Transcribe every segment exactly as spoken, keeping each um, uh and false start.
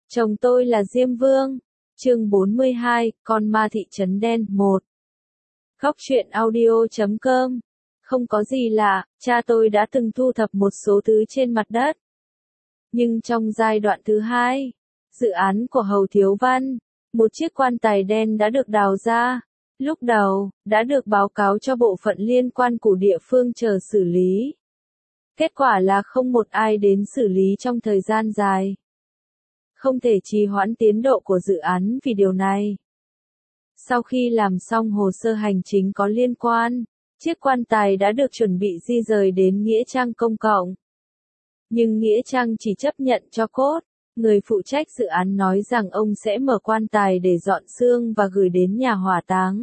Chồng tôi là Diêm Vương. Chương bốn mươi hai, Con ma thị trấn đen. Một. Góc truyện audio chấm com. Không có gì lạ, cha tôi đã từng thu thập một số thứ trên mặt đất. Nhưng trong giai đoạn thứ hai, dự án của Hầu Thiếu Văn, một chiếc quan tài đen đã được đào ra. Lúc đầu, đã được báo cáo cho bộ phận liên quan của địa phương chờ xử lý. Kết quả là không một ai đến xử lý trong thời gian dài. Không thể trì hoãn tiến độ của dự án vì điều này. Sau khi làm xong hồ sơ hành chính có liên quan, chiếc quan tài đã được chuẩn bị di rời đến Nghĩa trang công cộng. Nhưng Nghĩa trang chỉ chấp nhận cho cốt. Người phụ trách dự án nói rằng ông sẽ mở quan tài để dọn xương và gửi đến nhà hỏa táng.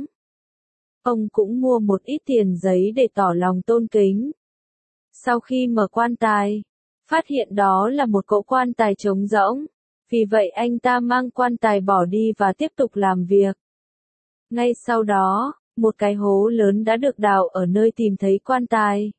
Ông cũng mua một ít tiền giấy để tỏ lòng tôn kính. Sau khi mở quan tài, phát hiện đó là một cỗ quan tài trống rỗng. Vì vậy anh ta mang quan tài bỏ đi và tiếp tục làm việc. Ngay sau đó, một cái hố lớn đã được đào ở nơi tìm thấy quan tài.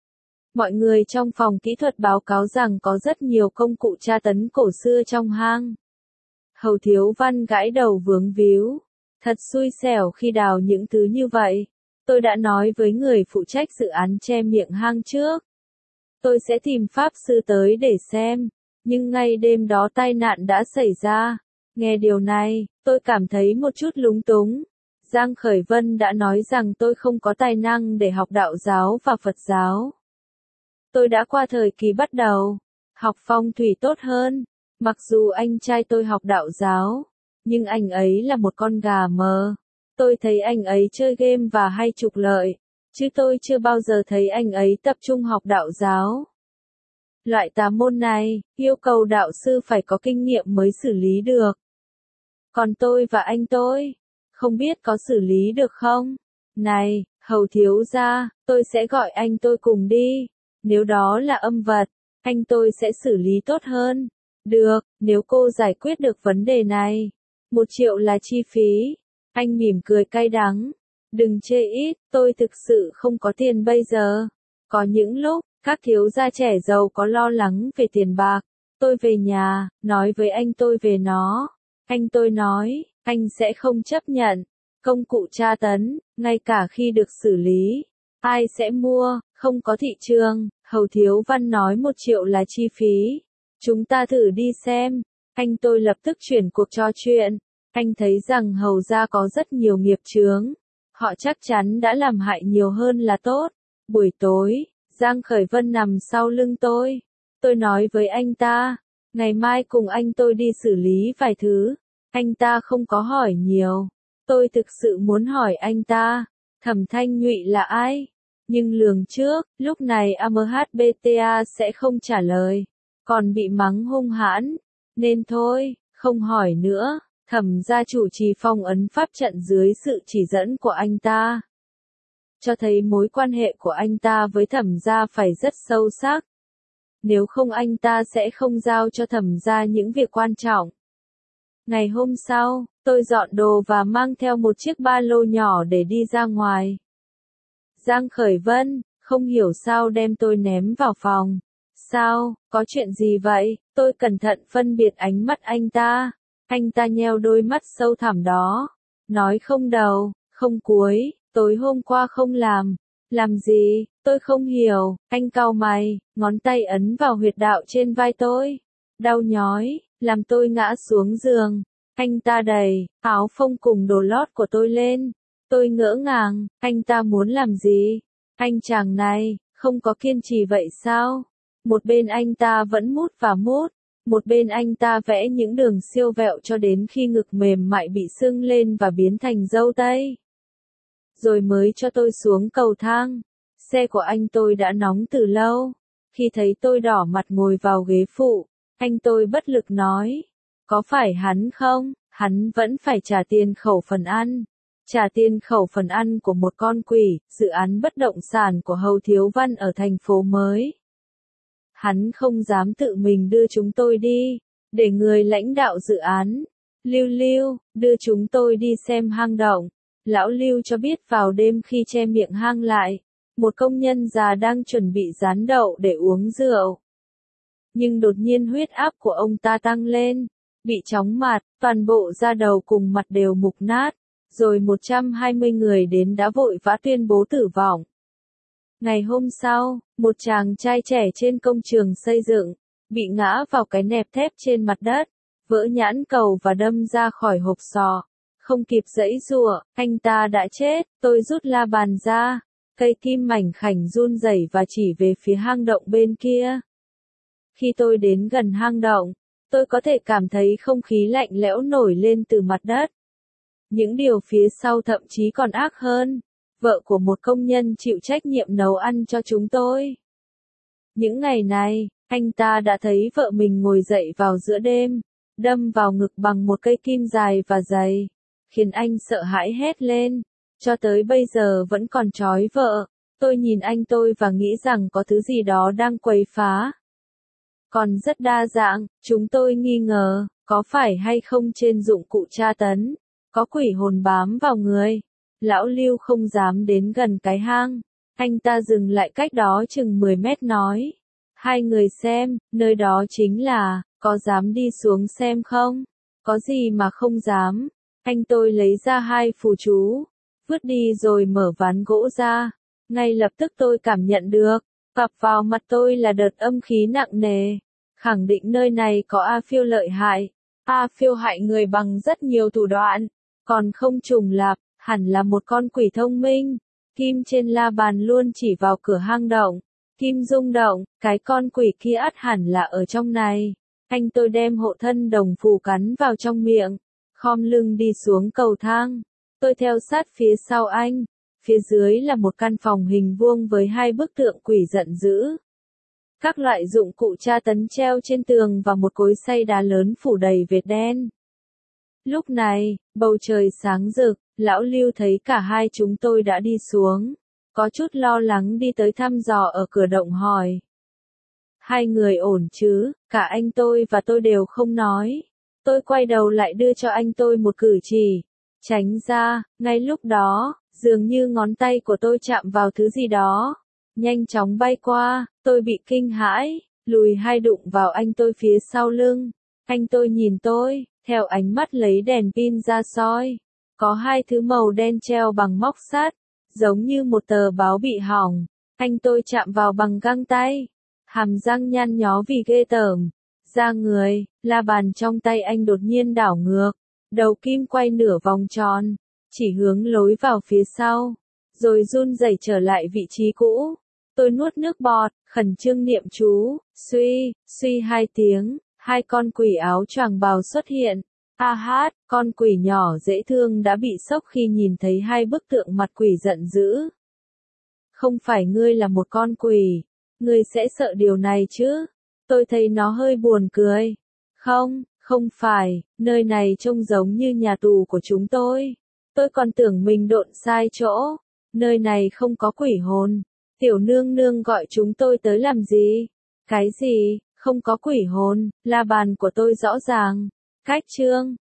Mọi người trong phòng kỹ thuật báo cáo rằng có rất nhiều công cụ tra tấn cổ xưa trong hang. Hầu Thiếu Văn gãi đầu vướng víu. Thật xui xẻo khi đào những thứ như vậy. Tôi đã nói với người phụ trách dự án che miệng hang trước. Tôi sẽ tìm pháp sư tới để xem. Nhưng ngay đêm đó tai nạn đã xảy ra. Nghe điều này, tôi cảm thấy một chút lúng túng. Giang Khởi Vân đã nói rằng tôi không có tài năng để học đạo giáo và Phật giáo. Tôi đã qua thời kỳ bắt đầu, học phong thủy tốt hơn. Mặc dù anh trai tôi học đạo giáo, nhưng anh ấy là một con gà mờ. Tôi thấy anh ấy chơi game và hay trục lợi, chứ tôi chưa bao giờ thấy anh ấy tập trung học đạo giáo. Loại tà môn này, yêu cầu đạo sư phải có kinh nghiệm mới xử lý được. Còn tôi và anh tôi, không biết có xử lý được không? Này, Hầu thiếu gia, tôi sẽ gọi anh tôi cùng đi. Nếu đó là âm vật, anh tôi sẽ xử lý tốt hơn. Được, nếu cô giải quyết được vấn đề này. Một triệu là chi phí. Anh mỉm cười cay đắng. Đừng chê ít, tôi thực sự không có tiền bây giờ. Có những lúc, các thiếu gia trẻ giàu có lo lắng về tiền bạc. Tôi về nhà, nói với anh tôi về nó. Anh tôi nói, anh sẽ không chấp nhận. Công cụ tra tấn, ngay cả khi được xử lý. Ai sẽ mua, không có thị trường. Hầu Thiếu Văn nói một triệu là chi phí. Chúng ta thử đi xem. Anh tôi lập tức chuyển cuộc trò chuyện. Anh thấy rằng Hầu gia có rất nhiều nghiệp chướng. Họ chắc chắn đã làm hại nhiều hơn là tốt. Buổi tối, Giang Khởi Vân nằm sau lưng tôi. Tôi nói với anh ta, ngày mai cùng anh tôi đi xử lý vài thứ. Anh ta không có hỏi nhiều. Tôi thực sự muốn hỏi anh ta, Thẩm Thanh Nhụy là ai? Nhưng lường trước, lúc này a em hát bê tê a sẽ không trả lời. Còn bị mắng hung hãn. Nên thôi, không hỏi nữa. Thẩm gia chủ trì phong ấn pháp trận dưới sự chỉ dẫn của anh ta. Cho thấy mối quan hệ của anh ta với Thẩm gia phải rất sâu sắc. Nếu không anh ta sẽ không giao cho Thẩm gia những việc quan trọng. Ngày hôm sau, tôi dọn đồ và mang theo một chiếc ba lô nhỏ để đi ra ngoài. Giang Khởi Vân, không hiểu sao đem tôi ném vào phòng. Sao, có chuyện gì vậy? Tôi cẩn thận phân biệt ánh mắt anh ta. Anh ta nheo đôi mắt sâu thẳm đó. Nói không đầu, không cuối, tối hôm qua không làm. Làm gì? Tôi không hiểu. Anh cau mày, ngón tay ấn vào huyệt đạo trên vai tôi. Đau nhói, làm tôi ngã xuống giường. Anh ta đẩy áo phông cùng đồ lót của tôi lên. Tôi ngỡ ngàng, anh ta muốn làm gì? Anh chàng này, không có kiên trì vậy sao? Một bên anh ta vẫn mút và mút. Một bên anh ta vẽ những đường siêu vẹo cho đến khi ngực mềm mại bị sưng lên và biến thành dâu tây. Rồi mới cho tôi xuống cầu thang. Xe của anh tôi đã nóng từ lâu. Khi thấy tôi đỏ mặt ngồi vào ghế phụ, anh tôi bất lực nói. Có phải hắn không? Hắn vẫn phải trả tiền khẩu phần ăn. Trả tiền khẩu phần ăn của một con quỷ, dự án bất động sản của Hầu Thiếu Văn ở thành phố mới. Hắn không dám tự mình đưa chúng tôi đi, để người lãnh đạo dự án, Lưu Lưu, đưa chúng tôi đi xem hang động. Lão Lưu cho biết vào đêm khi che miệng hang lại, một công nhân già đang chuẩn bị rán đậu để uống rượu. Nhưng đột nhiên huyết áp của ông ta tăng lên, bị chóng mặt, toàn bộ da đầu cùng mặt đều mục nát, rồi một trăm hai mươi người đến đã vội vã tuyên bố tử vong. Ngày hôm sau, một chàng trai trẻ trên công trường xây dựng, bị ngã vào cái nẹp thép trên mặt đất, vỡ nhãn cầu và đâm ra khỏi hộp sọ. Không kịp giãy giụa, anh ta đã chết. Tôi rút la bàn ra, cây kim mảnh khảnh run rẩy và chỉ về phía hang động bên kia. Khi tôi đến gần hang động, tôi có thể cảm thấy không khí lạnh lẽo nổi lên từ mặt đất. Những điều phía sau thậm chí còn ác hơn. Vợ của một công nhân chịu trách nhiệm nấu ăn cho chúng tôi. Những ngày này, anh ta đã thấy vợ mình ngồi dậy vào giữa đêm, đâm vào ngực bằng một cây kim dài và dày, khiến anh sợ hãi hét lên. Cho tới bây giờ vẫn còn trói vợ. Tôi nhìn anh tôi và nghĩ rằng có thứ gì đó đang quấy phá. Còn rất đa dạng, chúng tôi nghi ngờ, có phải hay không trên dụng cụ tra tấn, có quỷ hồn bám vào người. Lão Lưu không dám đến gần cái hang. Anh ta dừng lại cách đó chừng mười mét nói. Hai người xem, nơi đó chính là, có dám đi xuống xem không? Có gì mà không dám. Anh tôi lấy ra hai phù chú, vứt đi rồi mở ván gỗ ra. Ngay lập tức tôi cảm nhận được, vập vào mặt tôi là đợt âm khí nặng nề. Khẳng định nơi này có A Phiêu lợi hại. A Phiêu hại người bằng rất nhiều thủ đoạn, còn không trùng lặp. Hẳn là một con quỷ thông minh. Kim trên la bàn luôn chỉ vào cửa hang động. Kim rung động, cái con quỷ kia ắt hẳn là ở trong này. Anh tôi đem hộ thân đồng phù cắn vào trong miệng, khom lưng đi xuống cầu thang. Tôi theo sát phía sau anh. Phía dưới là một căn phòng hình vuông với hai bức tượng quỷ giận dữ. Các loại dụng cụ tra tấn treo trên tường và một cối xay đá lớn phủ đầy vệt đen. Lúc này, bầu trời sáng rực. Lão Lưu thấy cả hai chúng tôi đã đi xuống. Có chút lo lắng đi tới thăm dò ở cửa động hỏi. Hai người ổn chứ? Cả anh tôi và tôi đều không nói. Tôi quay đầu lại đưa cho anh tôi một cử chỉ. Tránh ra, ngay lúc đó, dường như ngón tay của tôi chạm vào thứ gì đó. Nhanh chóng bay qua, tôi bị kinh hãi, lùi hai đụng vào anh tôi phía sau lưng. Anh tôi nhìn tôi, theo ánh mắt lấy đèn pin ra soi. Có hai thứ màu đen treo bằng móc sắt, giống như một tờ báo bị hỏng. Anh tôi chạm vào bằng găng tay, hàm răng nhăn nhó vì ghê tởm. Da người, la bàn trong tay anh đột nhiên đảo ngược, đầu kim quay nửa vòng tròn, chỉ hướng lối vào phía sau, rồi run rẩy trở lại vị trí cũ. Tôi nuốt nước bọt, khẩn trương niệm chú, suy, suy hai tiếng, hai con quỷ áo choàng bào xuất hiện. A hát, con quỷ nhỏ dễ thương đã bị sốc khi nhìn thấy hai bức tượng mặt quỷ giận dữ. Không phải ngươi là một con quỷ, ngươi sẽ sợ điều này chứ? Tôi thấy nó hơi buồn cười. Không, không phải, nơi này trông giống như nhà tù của chúng tôi. Tôi còn tưởng mình độn sai chỗ. Nơi này không có quỷ hồn. Tiểu nương nương gọi chúng tôi tới làm gì? Cái gì? Không có quỷ hồn, la bàn của tôi rõ ràng. Cách chương